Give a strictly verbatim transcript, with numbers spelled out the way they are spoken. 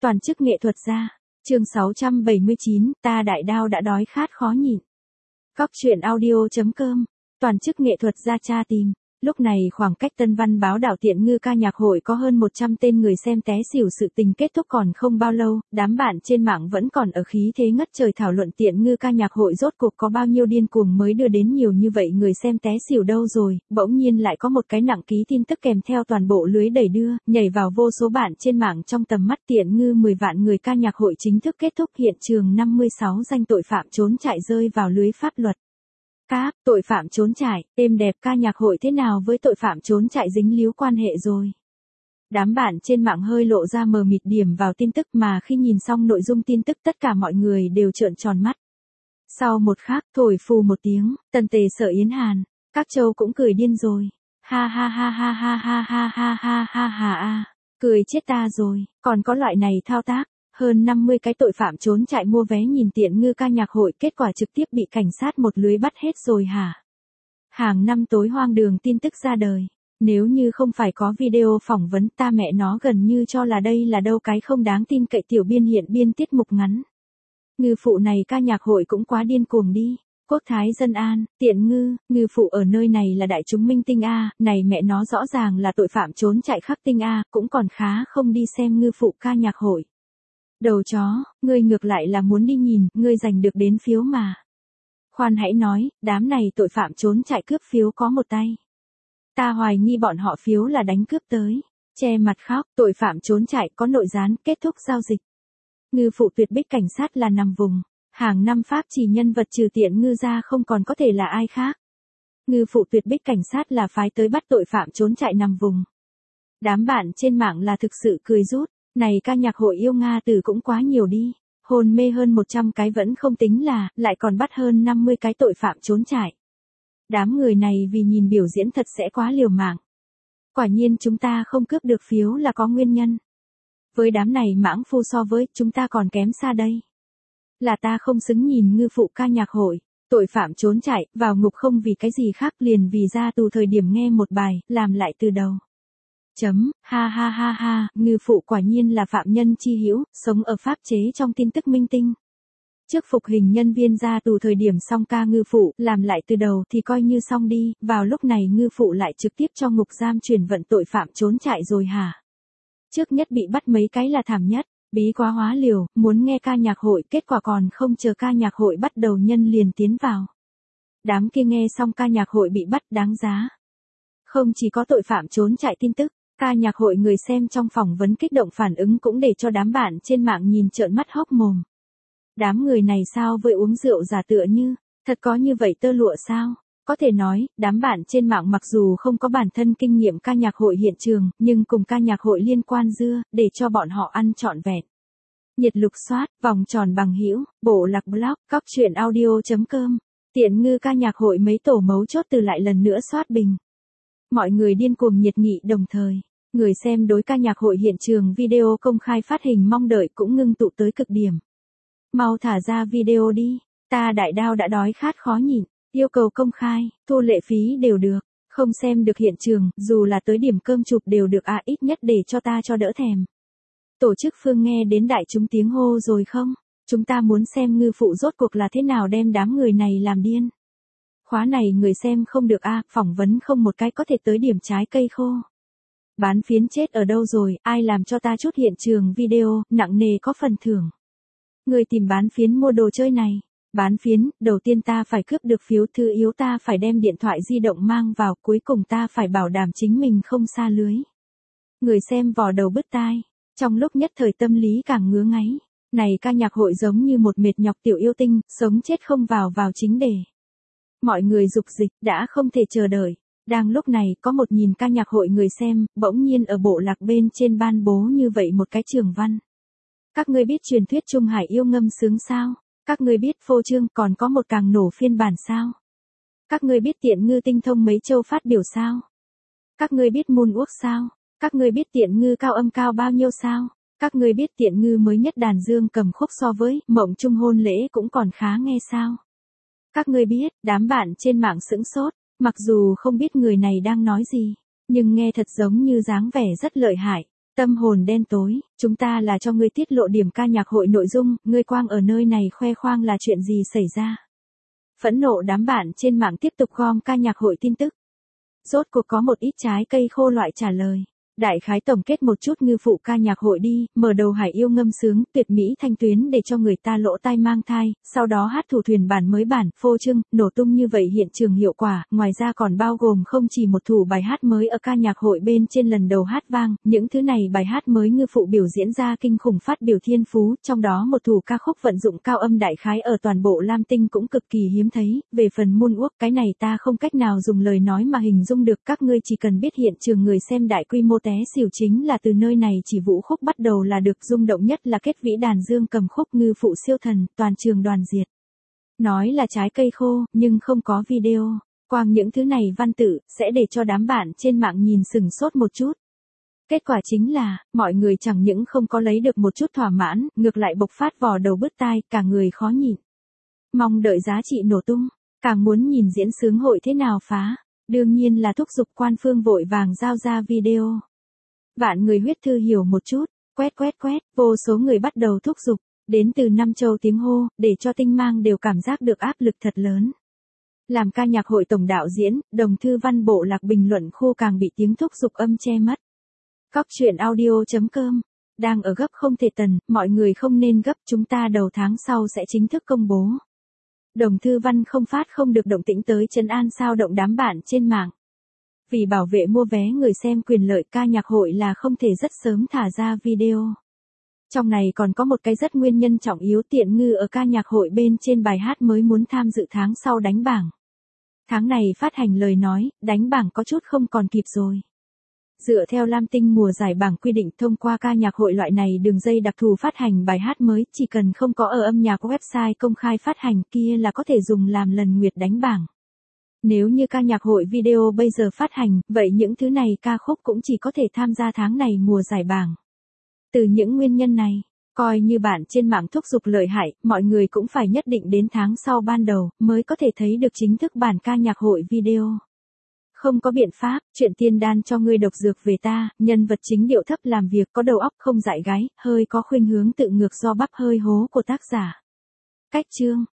Toàn chức nghệ thuật gia. Chương sáu trăm bảy mươi chín, ta đại đao đã đói khát khó nhịn. Góc truyện audio.com. Toàn chức nghệ thuật gia tra tìm. Lúc này khoảng cách Tân Văn báo đảo Tiện Ngư ca nhạc hội có hơn một trăm tên người xem té xỉu, sự tình kết thúc còn không bao lâu, đám bạn trên mạng vẫn còn ở khí thế ngất trời thảo luận Tiện Ngư ca nhạc hội rốt cuộc có bao nhiêu điên cuồng mới đưa đến nhiều như vậy người xem té xỉu đâu rồi. Bỗng nhiên lại có một cái nặng ký tin tức kèm theo toàn bộ lưới đẩy đưa, nhảy vào vô số bạn trên mạng trong tầm mắt. Tiện Ngư mười vạn người ca nhạc hội chính thức kết thúc, hiện trường năm mươi sáu danh tội phạm trốn chạy rơi vào lưới pháp luật. Cáp, tội phạm trốn chạy, êm đẹp, ca nhạc hội thế nào với tội phạm trốn chạy dính líu quan hệ rồi. Đám bạn trên mạng hơi lộ ra mờ mịt điểm vào tin tức, mà khi nhìn xong nội dung tin tức tất cả mọi người đều trợn tròn mắt. Sau một khắc, thổi phù một tiếng, Tần Tề Sở Yến Hàn, các châu cũng cười điên rồi. Ha ha ha ha ha ha ha ha ha ha ha ha, cười chết ta rồi, còn có loại này thao tác. Hơn năm mươi cái tội phạm trốn chạy mua vé nhìn Tiện Ngư ca nhạc hội, kết quả trực tiếp bị cảnh sát một lưới bắt hết rồi hả? Hàng năm tối hoang đường tin tức ra đời. Nếu như không phải có video phỏng vấn, ta mẹ nó gần như cho là đây là đâu cái không đáng tin cậy tiểu biên hiện biên tiết mục ngắn. Ngư phụ này ca nhạc hội cũng quá điên cuồng đi. Quốc thái dân an, Tiện Ngư, ngư phụ ở nơi này là đại chúng minh tinh a, này mẹ nó rõ ràng là tội phạm trốn chạy khắc tinh a, cũng còn khá không đi xem ngư phụ ca nhạc hội. Đầu chó, ngươi ngược lại là muốn đi nhìn, ngươi giành được đến phiếu mà. Khoan hãy nói, đám này tội phạm trốn chạy cướp phiếu có một tay. Ta hoài nghi bọn họ phiếu là đánh cướp tới. Che mặt khóc, tội phạm trốn chạy có nội gián, kết thúc giao dịch. Ngư phụ tuyệt bích cảnh sát là nằm vùng. Hàng năm pháp chỉ nhân vật trừ Tiện Ngư ra không còn có thể là ai khác. Ngư phụ tuyệt bích cảnh sát là phái tới bắt tội phạm trốn chạy nằm vùng. Đám bạn trên mạng là thực sự cười rút. Này ca nhạc hội yêu Nga từ cũng quá nhiều đi, hôn mê hơn một trăm cái vẫn không tính là, lại còn bắt hơn năm mươi cái tội phạm trốn chạy. Đám người này vì nhìn biểu diễn thật sẽ quá liều mạng. Quả nhiên chúng ta không cướp được phiếu là có nguyên nhân. Với đám này mãng phu so với chúng ta còn kém xa đây. Là ta không xứng nhìn ngư phụ ca nhạc hội, tội phạm trốn chạy, vào ngục không vì cái gì khác liền vì ra tù thời điểm nghe một bài, làm lại từ đầu. Chấm, ha ha ha ha, ngư phụ quả nhiên là phạm nhân chi hữu, sống ở pháp chế trong tin tức minh tinh. Trước phục hình nhân viên ra tù thời điểm xong ca ngư phụ, làm lại từ đầu thì coi như xong đi, vào lúc này ngư phụ lại trực tiếp cho ngục giam chuyển vận tội phạm trốn chạy rồi hả? Trước nhất bị bắt mấy cái là thảm nhất, bí quá hóa liều, muốn nghe ca nhạc hội, kết quả còn không chờ ca nhạc hội bắt đầu nhân liền tiến vào. Đám kia nghe xong ca nhạc hội bị bắt đáng giá. Không chỉ có tội phạm trốn chạy tin tức. Ca nhạc hội người xem trong phỏng vấn kích động phản ứng cũng để cho đám bạn trên mạng nhìn trợn mắt hốc mồm. Đám người này sao với uống rượu giả tựa như, thật có như vậy tơ lụa sao? Có thể nói, đám bạn trên mạng mặc dù không có bản thân kinh nghiệm ca nhạc hội hiện trường, nhưng cùng ca nhạc hội liên quan dưa, để cho bọn họ ăn trọn vẹn. Nhiệt lục soát, vòng tròn bằng hữu, bộ lạc blog, góc truyện audio.com. Tiện Ngư ca nhạc hội mấy tổ mấu chốt từ lại lần nữa soát bình. Mọi người điên cuồng nhiệt nghị đồng thời. Người xem đối ca nhạc hội hiện trường video công khai phát hình mong đợi cũng ngưng tụ tới cực điểm. Mau thả ra video đi, ta đại đao đã đói khát khó nhịn, yêu cầu công khai, thu lệ phí đều được, không xem được hiện trường, dù là tới điểm cơm chụp đều được à, ít nhất để cho ta cho đỡ thèm. Tổ chức phương nghe đến đại chúng tiếng hô rồi không? Chúng ta muốn xem ngư phụ rốt cuộc là thế nào đem đám người này làm điên. Khóa này người xem không được a, à, phỏng vấn không một cái có thể tới điểm trái cây khô. Bán phiến chết ở đâu rồi, ai làm cho ta chút hiện trường video, nặng nề có phần thưởng. Người tìm bán phiến mua đồ chơi này. Bán phiến, đầu tiên ta phải cướp được phiếu, thứ yếu ta phải đem điện thoại di động mang vào, cuối cùng ta phải bảo đảm chính mình không xa lưới. Người xem vò đầu bứt tai, trong lúc nhất thời tâm lý càng ngứa ngáy. Này ca nhạc hội giống như một mệt nhọc tiểu yêu tinh, sống chết không vào vào chính đề. Mọi người dục dịch, đã không thể chờ đợi. Đang lúc này, có một nhìn ca nhạc hội người xem, bỗng nhiên ở bộ lạc bên trên ban bố như vậy một cái trường văn. Các ngươi biết truyền thuyết Trung Hải yêu ngâm sướng sao? Các ngươi biết phô trương còn có một càng nổ phiên bản sao? Các ngươi biết Tiện Ngư tinh thông mấy châu phát biểu sao? Các ngươi biết moonwalk sao? Các ngươi biết Tiện Ngư cao âm cao bao nhiêu sao? Các ngươi biết Tiện Ngư mới nhất đàn dương cầm khúc so với mộng trung hôn lễ cũng còn khá nghe sao? Các ngươi biết, đám bạn trên mạng sững sốt. Mặc dù không biết người này đang nói gì, nhưng nghe thật giống như dáng vẻ rất lợi hại. Tâm hồn đen tối, chúng ta là cho ngươi tiết lộ điểm ca nhạc hội nội dung, ngươi quang ở nơi này khoe khoang là chuyện gì xảy ra. Phẫn nộ đám bạn trên mạng tiếp tục gom ca nhạc hội tin tức. Rốt cuộc có một ít trái cây khô loại trả lời. Đại khái tổng kết một chút ngư phụ ca nhạc hội đi, mở đầu hải yêu ngâm sướng, tuyệt mỹ thanh tuyến để cho người ta lỗ tai mang thai, sau đó hát thủ thuyền bản mới bản, phô trương, nổ tung như vậy hiện trường hiệu quả, ngoài ra còn bao gồm không chỉ một thủ bài hát mới ở ca nhạc hội bên trên lần đầu hát vang, những thứ này bài hát mới ngư phụ biểu diễn ra kinh khủng phát biểu thiên phú, trong đó một thủ ca khúc vận dụng cao âm đại khái ở toàn bộ Lam Tinh cũng cực kỳ hiếm thấy, về phần moonwalk cái này ta không cách nào dùng lời nói mà hình dung được, các ngươi chỉ cần biết hiện trường người xem đại quy mô té xỉu chính là từ nơi này chỉ vũ khúc bắt đầu là được, rung động nhất là kết vĩ đàn dương cầm khúc ngư phụ siêu thần, toàn trường đoàn diệt. Nói là trái cây khô, nhưng không có video. Quang những thứ này văn tự, sẽ để cho đám bạn trên mạng nhìn sừng sốt một chút. Kết quả chính là, mọi người chẳng những không có lấy được một chút thỏa mãn, ngược lại bộc phát vò đầu bứt tai, cả người khó nhịn. Mong đợi giá trị nổ tung, càng muốn nhìn diễn sướng hội thế nào phá. Đương nhiên là thúc giục quan phương vội vàng giao ra video. Vạn người huyết thư hiểu một chút, quét quét quét, vô số người bắt đầu thúc giục, đến từ năm châu tiếng hô, để cho tinh mang đều cảm giác được áp lực thật lớn. Làm ca nhạc hội tổng đạo diễn, Đồng Thư Văn bộ lạc bình luận khu càng bị tiếng thúc giục âm che mất. Cóc truyện audio chấm com, đang ở gấp không thể tần, mọi người không nên gấp, chúng ta đầu tháng sau sẽ chính thức công bố. Đồng Thư Văn không phát không được động tĩnh tới trấn an sao động đám bạn trên mạng. Vì bảo vệ mua vé người xem quyền lợi, ca nhạc hội là không thể rất sớm thả ra video. Trong này còn có một cái rất nguyên nhân trọng yếu, Tiện Ngư ở ca nhạc hội bên trên bài hát mới muốn tham dự tháng sau đánh bảng. Tháng này phát hành lời nói, đánh bảng có chút không còn kịp rồi. Dựa theo Lam Tinh mùa giải bảng quy định, thông qua ca nhạc hội loại này đường dây đặc thù phát hành bài hát mới, chỉ cần không có ở âm nhạc website công khai phát hành kia là có thể dùng làm lần nguyệt đánh bảng. Nếu như ca nhạc hội video bây giờ phát hành, vậy những thứ này ca khúc cũng chỉ có thể tham gia tháng này mùa giải bảng. Từ những nguyên nhân này, coi như bạn trên mạng thúc giục lợi hại, mọi người cũng phải nhất định đến tháng sau ban đầu, mới có thể thấy được chính thức bản ca nhạc hội video. Không có biện pháp, chuyện tiên đan cho ngươi độc dược về ta, nhân vật chính điệu thấp làm việc có đầu óc không dại gái, hơi có khuynh hướng tự ngược do bắp hơi hố của tác giả. Cách chương